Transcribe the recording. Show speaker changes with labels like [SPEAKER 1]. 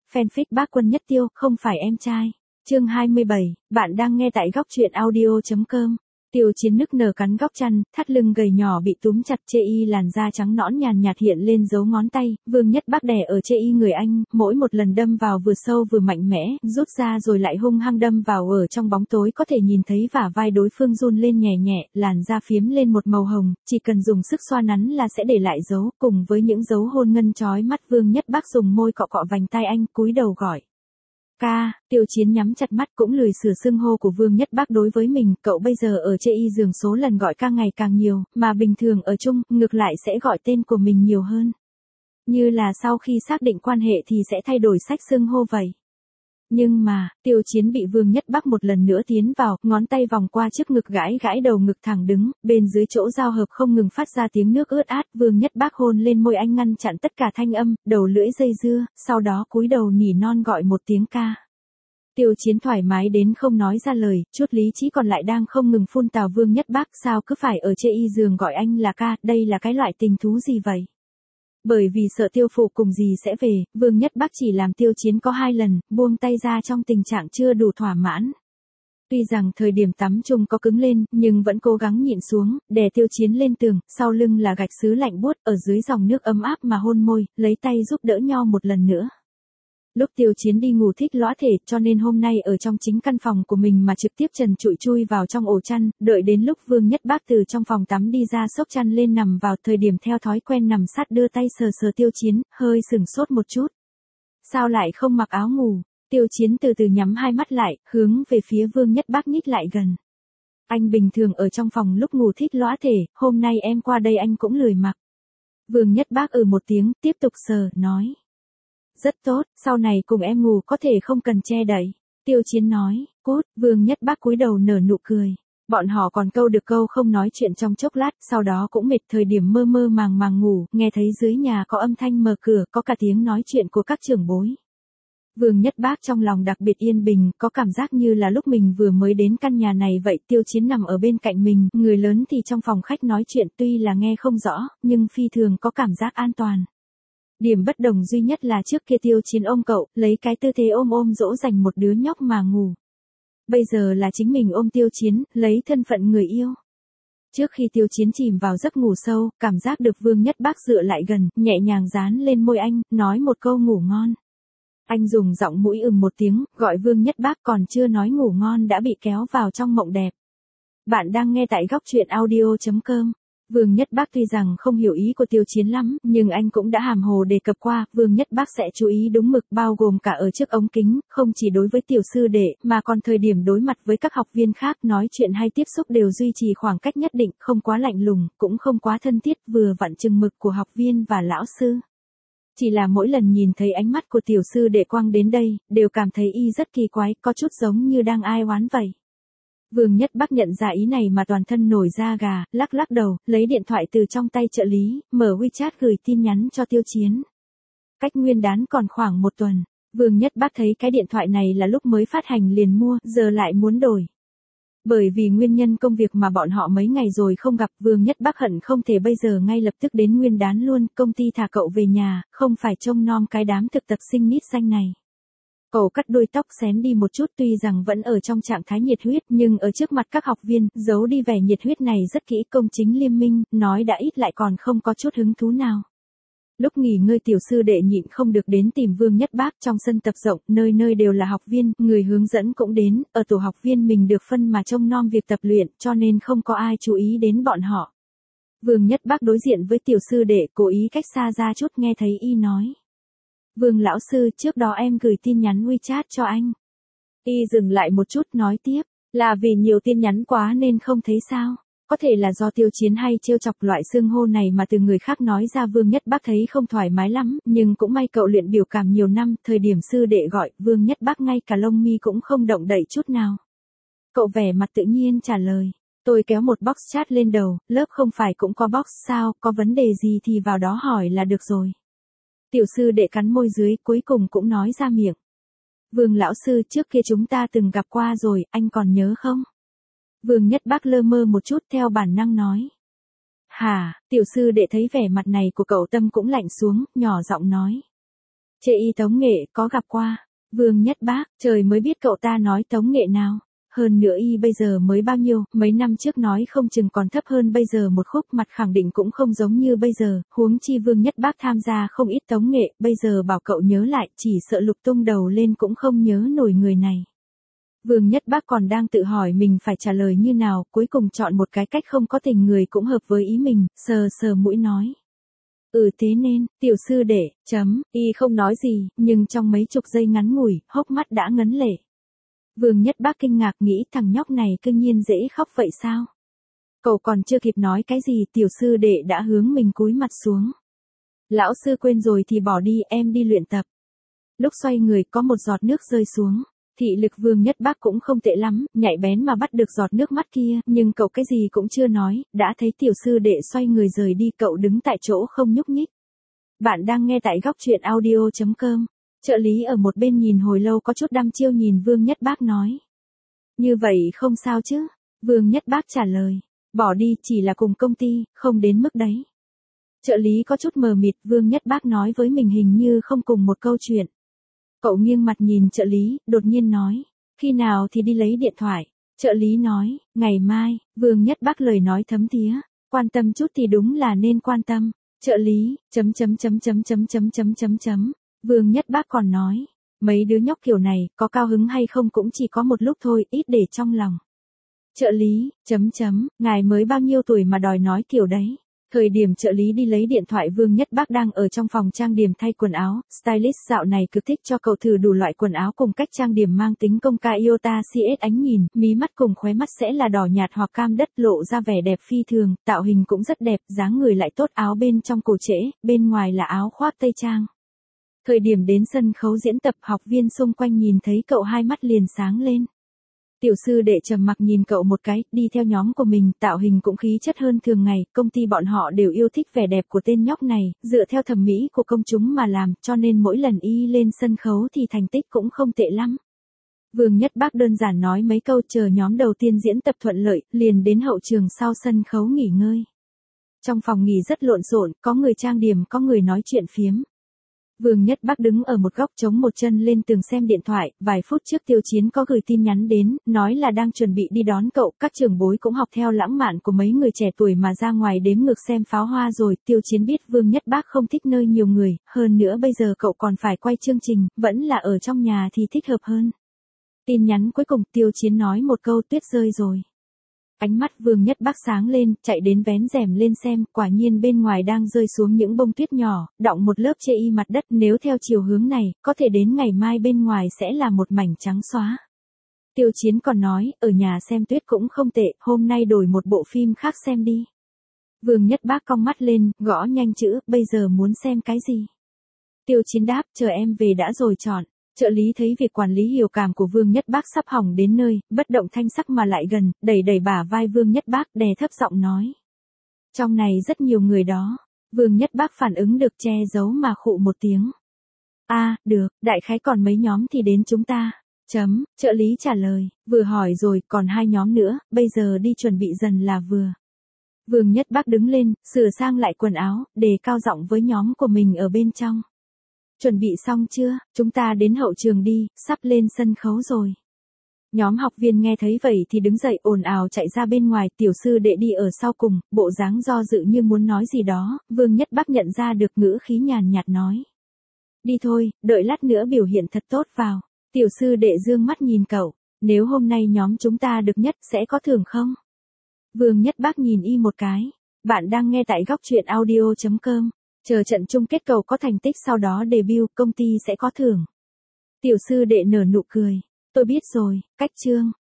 [SPEAKER 1] Fanfic Bác Quân Nhất Tiêu, không phải em trai. Chương 27, bạn đang nghe tại góc truyện audio.com. Tiêu Chiến nức nở cắn góc chăn, thắt lưng gầy nhỏ bị túm chặt, chê y làn da trắng nõn nhàn nhạt hiện lên dấu ngón tay, Vương Nhất Bác đè ở chê y người anh, mỗi một lần đâm vào vừa sâu vừa mạnh mẽ, rút ra rồi lại hung hăng đâm vào ở trong bóng tối có thể nhìn thấy vả vai đối phương run lên nhẹ nhẹ, làn da phiếm lên một màu hồng, chỉ cần dùng sức xoa nắn là sẽ để lại dấu, cùng với những dấu hôn ngân chói mắt. Vương Nhất Bác dùng môi cọ cọ vành tai anh, cúi đầu gọi. Ca, Tiêu Chiến nhắm chặt mắt cũng lười sửa xưng hô của Vương Nhất Bác đối với mình, cậu bây giờ ở chê y giường số lần gọi ca ngày càng nhiều, mà bình thường ở chung, ngược lại sẽ gọi tên của mình nhiều hơn. Như là sau khi xác định quan hệ thì sẽ thay đổi sách xưng hô vậy. Nhưng mà, Tiêu Chiến bị Vương Nhất Bác một lần nữa tiến vào, ngón tay vòng qua trước ngực gãi gãi đầu ngực thẳng đứng, bên dưới chỗ giao hợp không ngừng phát ra tiếng nước ướt át, Vương Nhất Bác hôn lên môi anh ngăn chặn tất cả thanh âm, đầu lưỡi dây dưa, sau đó cúi đầu nỉ non gọi một tiếng ca. Tiêu Chiến thoải mái đến không nói ra lời, chút lý trí còn lại đang không ngừng phun tào. Vương Nhất Bác sao cứ phải ở chê y giường gọi anh là ca, đây là cái loại tình thú gì vậy? Bởi vì sợ Tiêu Phụ cùng gì sẽ về, Vương Nhất Bác chỉ làm Tiêu Chiến có 2 lần, buông tay ra trong tình trạng chưa đủ thỏa mãn. Tuy rằng thời điểm tắm chung có cứng lên, nhưng vẫn cố gắng nhịn xuống, đè Tiêu Chiến lên tường, sau lưng là gạch sứ lạnh buốt, ở dưới dòng nước ấm áp mà hôn môi, lấy tay giúp đỡ nhau một lần nữa. Lúc Tiêu Chiến đi ngủ thích lõa thể, cho nên hôm nay ở trong chính căn phòng của mình mà trực tiếp trần trụi chui vào trong ổ chăn, đợi đến lúc Vương Nhất Bác từ trong phòng tắm đi ra xốc chăn lên nằm vào, thời điểm theo thói quen nằm sát đưa tay sờ sờ Tiêu Chiến, hơi sửng sốt một chút. Sao lại không mặc áo ngủ? Tiêu Chiến từ từ nhắm hai mắt lại, hướng về phía Vương Nhất Bác nhích lại gần. Anh bình thường ở trong phòng lúc ngủ thích lõa thể, hôm nay em qua đây anh cũng lười mặc. Vương Nhất Bác một tiếng, tiếp tục sờ, nói. Rất tốt, sau này cùng em ngủ có thể không cần che đậy. Tiêu Chiến nói, cút. Vương Nhất Bác cúi đầu nở nụ cười. Bọn họ còn câu được câu không nói chuyện trong chốc lát, sau đó cũng mệt, thời điểm mơ mơ màng màng ngủ, nghe thấy dưới nhà có âm thanh mở cửa, có cả tiếng nói chuyện của các trưởng bối. Vương Nhất Bác trong lòng đặc biệt yên bình, có cảm giác như là lúc mình vừa mới đến căn nhà này vậy. Tiêu Chiến nằm ở bên cạnh mình, người lớn thì trong phòng khách nói chuyện, tuy là nghe không rõ, nhưng phi thường có cảm giác an toàn. Điểm bất đồng duy nhất là trước kia Tiêu Chiến ôm cậu, lấy cái tư thế ôm dỗ dành một đứa nhóc mà ngủ. Bây giờ là chính mình ôm Tiêu Chiến, lấy thân phận người yêu. Trước khi Tiêu Chiến chìm vào giấc ngủ sâu, cảm giác được Vương Nhất Bác dựa lại gần, nhẹ nhàng dán lên môi anh, nói một câu ngủ ngon. Anh dùng giọng mũi một tiếng, gọi Vương Nhất Bác, còn chưa nói ngủ ngon đã bị kéo vào trong mộng đẹp. Bạn đang nghe tại góc truyện audio.com. Vương Nhất Bác tuy rằng không hiểu ý của Tiêu Chiến lắm, nhưng anh cũng đã hàm hồ đề cập qua, Vương Nhất Bác sẽ chú ý đúng mực, bao gồm cả ở trước ống kính, không chỉ đối với tiểu sư đệ, mà còn thời điểm đối mặt với các học viên khác, nói chuyện hay tiếp xúc đều duy trì khoảng cách nhất định, không quá lạnh lùng, cũng không quá thân thiết, vừa vặn chừng mực của học viên và lão sư. Chỉ là mỗi lần nhìn thấy ánh mắt của tiểu sư đệ quang đến đây, đều cảm thấy y rất kỳ quái, có chút giống như đang ai oán vậy. Vương Nhất Bác nhận ra ý này mà toàn thân nổi da gà, lắc lắc đầu, lấy điện thoại từ trong tay trợ lý, mở WeChat gửi tin nhắn cho Tiêu Chiến. Cách Nguyên đán còn khoảng 1 tuần, Vương Nhất Bác thấy cái điện thoại này là lúc mới phát hành liền mua, giờ lại muốn đổi. Bởi vì nguyên nhân công việc mà bọn họ mấy ngày rồi không gặp, Vương Nhất Bác hận không thể bây giờ ngay lập tức đến Nguyên đán luôn, công ty thả cậu về nhà, không phải trông nom cái đám thực tập sinh nít xanh này. Cậu cắt đuôi tóc xén đi một chút, tuy rằng vẫn ở trong trạng thái nhiệt huyết, nhưng ở trước mặt các học viên, giấu đi vẻ nhiệt huyết này rất kỹ, công chính liêm minh, nói đã ít lại còn không có chút hứng thú nào. Lúc nghỉ ngơi tiểu sư đệ nhịn không được đến tìm Vương Nhất Bác, trong sân tập rộng, nơi nơi đều là học viên, người hướng dẫn cũng đến, ở tổ học viên mình được phân mà trông nom việc tập luyện, cho nên không có ai chú ý đến bọn họ. Vương Nhất Bác đối diện với tiểu sư đệ, cố ý cách xa ra chút, nghe thấy y nói. Vương lão sư, trước đó em gửi tin nhắn WeChat cho anh. Y dừng lại một chút, nói tiếp, là vì nhiều tin nhắn quá nên không thấy sao. Có thể là do Tiêu Chiến hay trêu chọc loại xưng hô này mà từ người khác nói ra, Vương Nhất Bác thấy không thoải mái lắm, nhưng cũng may cậu luyện biểu cảm nhiều năm, thời điểm sư đệ gọi, Vương Nhất Bác ngay cả lông mi cũng không động đậy chút nào. Cậu vẻ mặt tự nhiên trả lời, tôi kéo một box chat lên đầu, lớp không phải cũng có box sao, có vấn đề gì thì vào đó hỏi là được rồi. Tiểu sư đệ cắn môi dưới, cuối cùng cũng nói ra miệng. Vương lão sư, trước kia chúng ta từng gặp qua rồi, anh còn nhớ không? Vương Nhất Bác lơ mơ một chút, theo bản năng nói. Hả, tiểu sư đệ thấy vẻ mặt này của cậu tâm cũng lạnh xuống, nhỏ giọng nói. Chê y tống nghệ, có gặp qua. Vương Nhất Bác, trời mới biết cậu ta nói tống nghệ nào. Hơn nữa y bây giờ mới bao nhiêu, mấy năm trước nói không chừng còn thấp hơn bây giờ một khúc, mặt khẳng định cũng không giống như bây giờ, huống chi Vương Nhất Bác tham gia không ít tống nghệ, bây giờ bảo cậu nhớ lại, chỉ sợ lục tung đầu lên cũng không nhớ nổi người này. Vương Nhất Bác còn đang tự hỏi mình phải trả lời như nào, cuối cùng chọn một cái cách không có tình người cũng hợp với ý mình, sờ sờ mũi nói. Thế nên, tiểu sư đệ, y không nói gì, nhưng trong mấy chục giây ngắn ngủi, hốc mắt đã ngấn lệ. Vương Nhất Bác kinh ngạc nghĩ thằng nhóc này cư nhiên dễ khóc vậy sao? Cậu còn chưa kịp nói cái gì tiểu sư đệ đã hướng mình cúi mặt xuống. Lão sư quên rồi thì bỏ đi, em đi luyện tập. Lúc xoay người có một giọt nước rơi xuống. Thị lực Vương Nhất Bác cũng không tệ lắm, nhạy bén mà bắt được giọt nước mắt kia, nhưng cậu cái gì cũng chưa nói, đã thấy tiểu sư đệ xoay người rời đi, cậu đứng tại chỗ không nhúc nhích. Bạn đang nghe tại góc truyện audio.com. Trợ lý ở một bên nhìn hồi lâu có chút đăm chiêu nhìn Vương Nhất Bác nói. Như vậy không sao chứ? Vương Nhất Bác trả lời. Bỏ đi, chỉ là cùng công ty, không đến mức đấy. Trợ lý có chút mờ mịt, Vương Nhất Bác nói với mình hình như không cùng một câu chuyện. Cậu nghiêng mặt nhìn trợ lý, đột nhiên nói. Khi nào thì đi lấy điện thoại? Trợ lý nói, ngày mai. Vương Nhất Bác lời nói thấm thía. Quan tâm chút thì đúng là nên quan tâm. Trợ lý, Vương Nhất Bác còn nói, mấy đứa nhóc kiểu này, có cao hứng hay không cũng chỉ có một lúc thôi, ít để trong lòng. Trợ lý, ngài mới bao nhiêu tuổi mà đòi nói kiểu đấy. Thời điểm trợ lý đi lấy điện thoại Vương Nhất Bác đang ở trong phòng trang điểm thay quần áo, stylist dạo này cực thích cho cậu thử đủ loại quần áo cùng cách trang điểm mang tính công ca iota CS ánh nhìn, mí mắt cùng khóe mắt sẽ là đỏ nhạt hoặc cam đất lộ ra vẻ đẹp phi thường, tạo hình cũng rất đẹp, dáng người lại tốt, áo bên trong cổ trễ, bên ngoài là áo khoác tây trang. Thời điểm đến sân khấu diễn tập học viên xung quanh nhìn thấy cậu hai mắt liền sáng lên. Tiểu sư đệ trầm mặc nhìn cậu một cái, đi theo nhóm của mình, tạo hình cũng khí chất hơn thường ngày, công ty bọn họ đều yêu thích vẻ đẹp của tên nhóc này, dựa theo thẩm mỹ của công chúng mà làm, cho nên mỗi lần y lên sân khấu thì thành tích cũng không tệ lắm. Vương Nhất Bác đơn giản nói mấy câu chờ nhóm đầu tiên diễn tập thuận lợi, liền đến hậu trường sau sân khấu nghỉ ngơi. Trong phòng nghỉ rất lộn xộn, có người trang điểm, có người nói chuyện phiếm. Vương Nhất Bác đứng ở một góc chống một chân lên tường xem điện thoại, vài phút trước Tiêu Chiến có gửi tin nhắn đến, nói là đang chuẩn bị đi đón cậu, các trưởng bối cũng học theo lãng mạn của mấy người trẻ tuổi mà ra ngoài đếm ngược xem pháo hoa rồi, Tiêu Chiến biết Vương Nhất Bác không thích nơi nhiều người, hơn nữa bây giờ cậu còn phải quay chương trình, vẫn là ở trong nhà thì thích hợp hơn. Tin nhắn cuối cùng Tiêu Chiến nói một câu tuyết rơi rồi. Ánh mắt Vương Nhất Bác sáng lên, chạy đến vén rèm lên xem, quả nhiên bên ngoài đang rơi xuống những bông tuyết nhỏ, đọng một lớp chê y mặt đất, nếu theo chiều hướng này, có thể đến ngày mai bên ngoài sẽ là một mảnh trắng xóa. Tiêu Chiến còn nói, ở nhà xem tuyết cũng không tệ, hôm nay đổi một bộ phim khác xem đi. Vương Nhất Bác cong mắt lên, gõ nhanh chữ, bây giờ muốn xem cái gì? Tiêu Chiến đáp, chờ em về đã rồi chọn. Trợ lý thấy việc quản lý hiểu cảm của Vương Nhất Bác sắp hỏng đến nơi, bất động thanh sắc mà lại gần, đẩy bả vai Vương Nhất Bác, đè thấp giọng nói. Trong này rất nhiều người đó. Vương Nhất Bác phản ứng được che giấu mà khụ một tiếng. Được, đại khái còn mấy nhóm thì đến chúng ta. Trợ lý trả lời, vừa hỏi rồi, còn 2 nhóm nữa, bây giờ đi chuẩn bị dần là vừa. Vương Nhất Bác đứng lên, sửa sang lại quần áo, đề cao giọng với nhóm của mình ở bên trong. Chuẩn bị xong chưa, chúng ta đến hậu trường đi, sắp lên sân khấu rồi. Nhóm học viên nghe thấy vậy thì đứng dậy ồn ào chạy ra bên ngoài, tiểu sư đệ đi ở sau cùng, bộ dáng do dự như muốn nói gì đó, Vương Nhất Bác nhận ra được ngữ khí nhàn nhạt nói. Đi thôi, đợi lát nữa biểu hiện thật tốt vào. Tiểu sư đệ dương mắt nhìn cậu, nếu hôm nay nhóm chúng ta được nhất sẽ có thưởng không? Vương Nhất Bác nhìn y một cái. Bạn đang nghe tại góc truyện audio.com. Chờ trận chung kết cậu có thành tích sau đó debut, công ty sẽ có thưởng. Tiểu sư đệ nở nụ cười. Tôi biết rồi, cách chương.